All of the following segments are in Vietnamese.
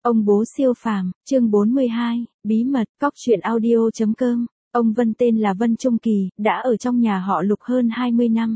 Ông bố siêu phàm, chương 42, bí mật, cóc truyện audio.com. Ông Vân tên là Vân Trung Kỳ, đã ở trong nhà họ Lục hơn 20 năm.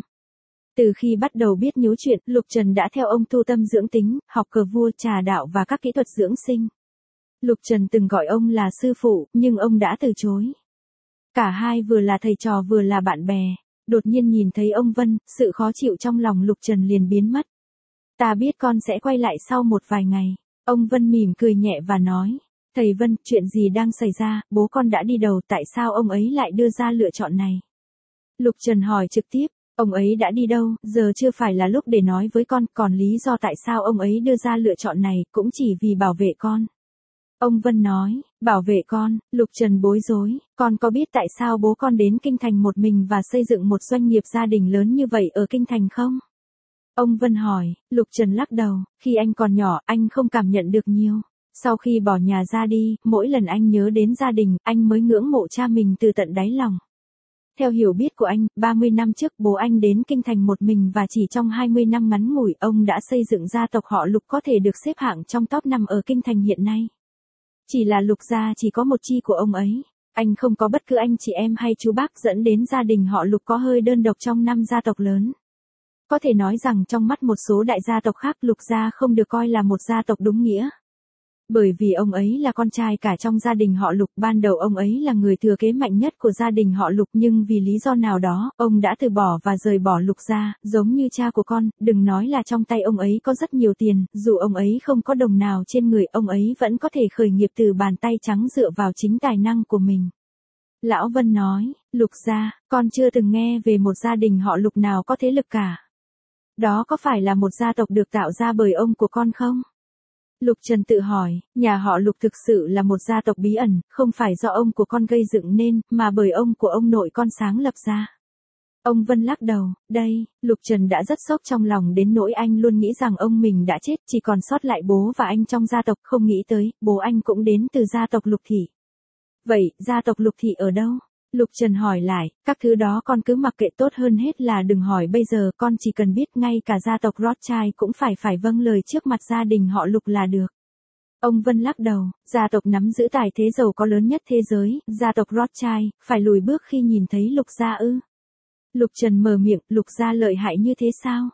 Từ khi bắt đầu biết nhếu chuyện, Lục Trần đã theo ông tu tâm dưỡng tính, học cờ vua, trà đạo và các kỹ thuật dưỡng sinh. Lục Trần từng gọi ông là sư phụ, nhưng ông đã từ chối. Cả hai vừa là thầy trò vừa là bạn bè. Đột nhiên nhìn thấy ông Vân, sự khó chịu trong lòng Lục Trần liền biến mất. Ta biết con sẽ quay lại sau một vài ngày. Ông Vân mỉm cười nhẹ và nói. Thầy Vân, chuyện gì đang xảy ra, bố con đã đi đầu, tại sao ông ấy lại đưa ra lựa chọn này? Lục Trần hỏi trực tiếp, ông ấy đã đi đâu, giờ chưa phải là lúc để nói với con, còn lý do tại sao ông ấy đưa ra lựa chọn này, cũng chỉ vì bảo vệ con. Ông Vân nói, bảo vệ con. Lục Trần bối rối, con có biết tại sao bố con đến Kinh Thành một mình và xây dựng một doanh nghiệp gia đình lớn như vậy ở Kinh Thành không? Ông Vân hỏi. Lục Trần lắc đầu, khi anh còn nhỏ, anh không cảm nhận được nhiều. Sau khi bỏ nhà ra đi, mỗi lần anh nhớ đến gia đình, anh mới ngưỡng mộ cha mình từ tận đáy lòng. Theo hiểu biết của anh, 30 năm trước bố anh đến Kinh Thành một mình và chỉ trong 20 năm ngắn ngủi, ông đã xây dựng gia tộc họ Lục có thể được xếp hạng trong top 5 ở Kinh Thành hiện nay. Chỉ là Lục gia chỉ có một chi của ông ấy. Anh không có bất cứ anh chị em hay chú bác, dẫn đến gia đình họ Lục có hơi đơn độc trong 5 gia tộc lớn. Có thể nói rằng trong mắt một số đại gia tộc khác, Lục gia không được coi là một gia tộc đúng nghĩa. Bởi vì ông ấy là con trai cả trong gia đình họ Lục, ban đầu ông ấy là người thừa kế mạnh nhất của gia đình họ Lục, nhưng vì lý do nào đó, ông đã từ bỏ và rời bỏ Lục gia, giống như cha của con, đừng nói là trong tay ông ấy có rất nhiều tiền, dù ông ấy không có đồng nào trên người, ông ấy vẫn có thể khởi nghiệp từ bàn tay trắng dựa vào chính tài năng của mình. Lão Vân nói, Lục gia, con chưa từng nghe về một gia đình họ Lục nào có thế lực cả. Đó có phải là một gia tộc được tạo ra bởi ông của con không? Lục Trần tự hỏi, nhà họ Lục thực sự là một gia tộc bí ẩn, không phải do ông của con gây dựng nên, mà bởi ông của ông nội con sáng lập ra. Ông Vân lắc đầu, đây, Lục Trần đã rất sốc trong lòng đến nỗi anh luôn nghĩ rằng ông mình đã chết, chỉ còn sót lại bố và anh trong gia tộc, không nghĩ tới, bố anh cũng đến từ gia tộc Lục Thị. Vậy, gia tộc Lục Thị ở đâu? Lục Trần hỏi lại, các thứ đó con cứ mặc kệ, tốt hơn hết là đừng hỏi bây giờ, con chỉ cần biết ngay cả gia tộc Rothschild cũng phải vâng lời trước mặt gia đình họ Lục là được. Ông Vân lắc đầu, gia tộc nắm giữ tài thế giàu có lớn nhất thế giới, gia tộc Rothschild, phải lùi bước khi nhìn thấy Lục gia ư? Lục Trần mở miệng, Lục gia lợi hại như thế sao?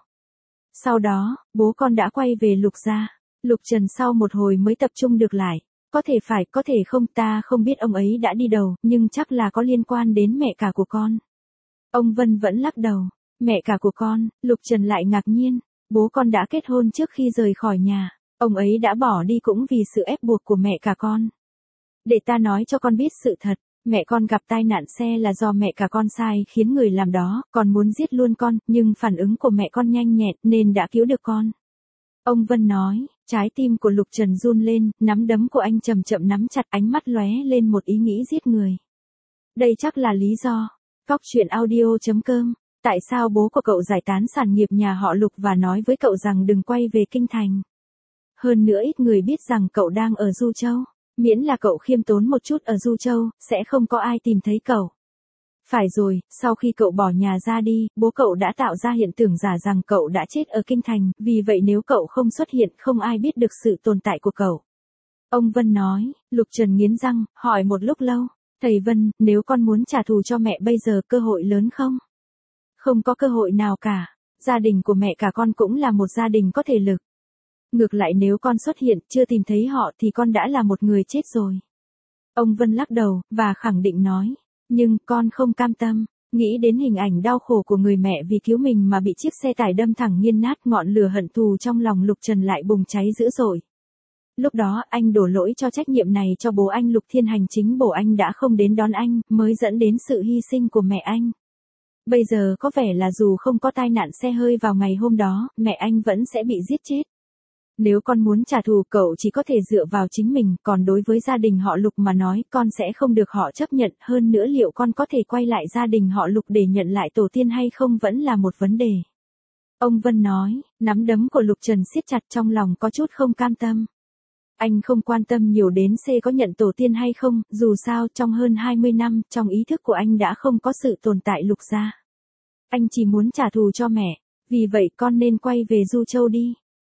Sau đó, bố con đã quay về Lục gia. Lục Trần sau một hồi mới tập trung được lại. Có thể phải, có thể không, ta không biết ông ấy đã đi đâu, nhưng chắc là có liên quan đến mẹ cả của con. Ông Vân vẫn lắc đầu. Mẹ cả của con, Lục Trần lại ngạc nhiên. Bố con đã kết hôn trước khi rời khỏi nhà. Ông ấy đã bỏ đi cũng vì sự ép buộc của mẹ cả con. Để ta nói cho con biết sự thật. Mẹ con gặp tai nạn xe là do mẹ cả con sai khiến người làm đó, còn muốn giết luôn con, nhưng phản ứng của mẹ con nhanh nhẹn nên đã cứu được con. Ông Vân nói, trái tim của Lục Trần run lên, nắm đấm của anh chậm chậm nắm chặt, ánh mắt lóe lên một ý nghĩ giết người. Đây chắc là lý do. Cóc truyện audio.com. Tại sao bố của cậu giải tán sản nghiệp nhà họ Lục và nói với cậu rằng đừng quay về Kinh Thành? Hơn nữa ít người biết rằng cậu đang ở Du Châu. Miễn là cậu khiêm tốn một chút ở Du Châu, sẽ không có ai tìm thấy cậu. Phải rồi, sau khi cậu bỏ nhà ra đi, bố cậu đã tạo ra hiện tượng giả rằng cậu đã chết ở Kinh Thành, vì vậy nếu cậu không xuất hiện, không ai biết được sự tồn tại của cậu. Ông Vân nói. Lục Trần nghiến răng, hỏi một lúc lâu, thầy Vân, nếu con muốn trả thù cho mẹ bây giờ, cơ hội lớn không? Không có cơ hội nào cả, gia đình của mẹ cả con cũng là một gia đình có thể lực. Ngược lại nếu con xuất hiện, chưa tìm thấy họ thì con đã là một người chết rồi. Ông Vân lắc đầu, và khẳng định nói. Nhưng, con không cam tâm, nghĩ đến hình ảnh đau khổ của người mẹ vì cứu mình mà bị chiếc xe tải đâm thẳng nghiền nát, ngọn lửa hận thù trong lòng Lục Trần lại bùng cháy dữ dội. Lúc đó anh đổ lỗi cho trách nhiệm này cho bố anh Lục Thiên Hành, chính bố anh đã không đến đón anh, mới dẫn đến sự hy sinh của mẹ anh. Bây giờ có vẻ là dù không có tai nạn xe hơi vào ngày hôm đó, mẹ anh vẫn sẽ bị giết chết. Nếu con muốn trả thù, cậu chỉ có thể dựa vào chính mình, còn đối với gia đình họ Lục mà nói, con sẽ không được họ chấp nhận, hơn nữa liệu con có thể quay lại gia đình họ Lục để nhận lại tổ tiên hay không vẫn là một vấn đề. Ông Vân nói, nắm đấm của Lục Trần siết chặt, trong lòng có chút không cam tâm. Anh không quan tâm nhiều đến C có nhận tổ tiên hay không, dù sao trong hơn 20 năm, trong ý thức của anh đã không có sự tồn tại Lục gia. Anh chỉ muốn trả thù cho mẹ, vì vậy con nên quay về Du Châu đi.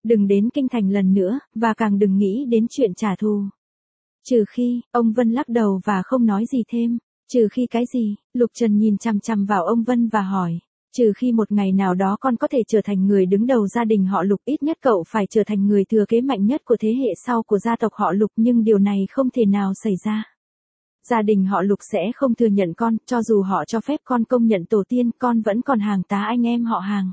Đừng đến kinh thành lần nữa, và càng đừng nghĩ đến chuyện trả thù. Trừ khi, ông Vân lắc đầu và không nói gì thêm. Trừ khi cái gì? Lục Trần nhìn chằm chằm vào ông Vân và hỏi. Trừ khi một ngày nào đó con có thể trở thành người đứng đầu gia đình họ Lục, ít nhất cậu phải trở thành người thừa kế mạnh nhất của thế hệ sau của gia tộc họ Lục, nhưng điều này không thể nào xảy ra. Gia đình họ Lục sẽ không thừa nhận con, cho dù họ cho phép con công nhận tổ tiên, con vẫn còn hàng tá anh em họ hàng.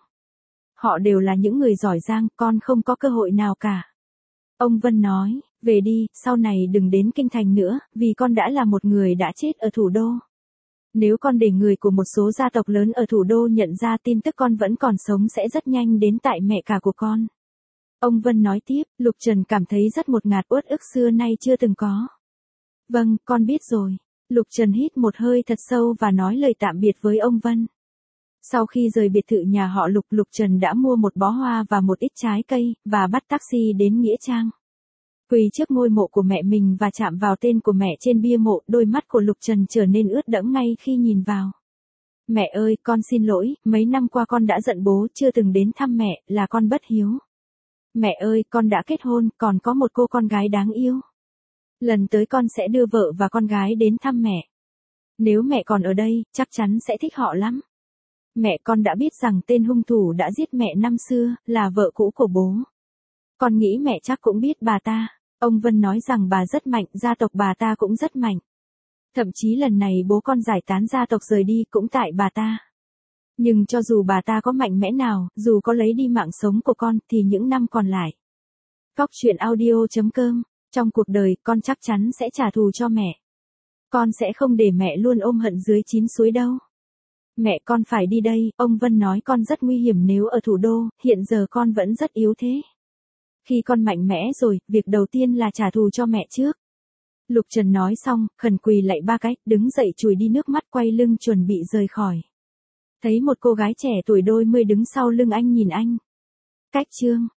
Họ đều là những người giỏi giang, con không có cơ hội nào cả. Ông Vân nói, về đi, sau này đừng đến kinh thành nữa, vì con đã là một người đã chết ở thủ đô. Nếu con để người của một số gia tộc lớn ở thủ đô nhận ra tin tức con vẫn còn sống sẽ rất nhanh đến tại mẹ cả của con. Ông Vân nói tiếp, Lục Trần cảm thấy rất một ngạt uất ức xưa nay chưa từng có. Vâng, con biết rồi. Lục Trần hít một hơi thật sâu và nói lời tạm biệt với ông Vân. Sau khi rời biệt thự nhà họ Lục, Lục Trần đã mua một bó hoa và một ít trái cây, và bắt taxi đến Nghĩa Trang. Quỳ trước ngôi mộ của mẹ mình và chạm vào tên của mẹ trên bia mộ, đôi mắt của Lục Trần trở nên ướt đẫm ngay khi nhìn vào. Mẹ ơi, con xin lỗi, mấy năm qua con đã giận bố, chưa từng đến thăm mẹ, là con bất hiếu. Mẹ ơi, con đã kết hôn, còn có một cô con gái đáng yêu. Lần tới con sẽ đưa vợ và con gái đến thăm mẹ. Nếu mẹ còn ở đây, chắc chắn sẽ thích họ lắm. Mẹ, con đã biết rằng tên hung thủ đã giết mẹ năm xưa, là vợ cũ của bố. Con nghĩ mẹ chắc cũng biết bà ta. Ông Vân nói rằng bà rất mạnh, gia tộc bà ta cũng rất mạnh. Thậm chí lần này bố con giải tán gia tộc rời đi cũng tại bà ta. Nhưng cho dù bà ta có mạnh mẽ nào, dù có lấy đi mạng sống của con, thì những năm còn lại. Cóc truyện audio.com. Trong cuộc đời, con chắc chắn sẽ trả thù cho mẹ. Con sẽ không để mẹ luôn ôm hận dưới 9 suối đâu. Mẹ, con phải đi đây, ông Vân nói con rất nguy hiểm nếu ở thủ đô, hiện giờ con vẫn rất yếu thế. Khi con mạnh mẽ rồi, việc đầu tiên là trả thù cho mẹ trước. Lục Trần nói xong, khẩn quỳ lạy 3 cái, đứng dậy chùi đi nước mắt, quay lưng chuẩn bị rời khỏi. Thấy một cô gái trẻ tuổi đôi mươi đứng sau lưng anh nhìn anh. Cách chương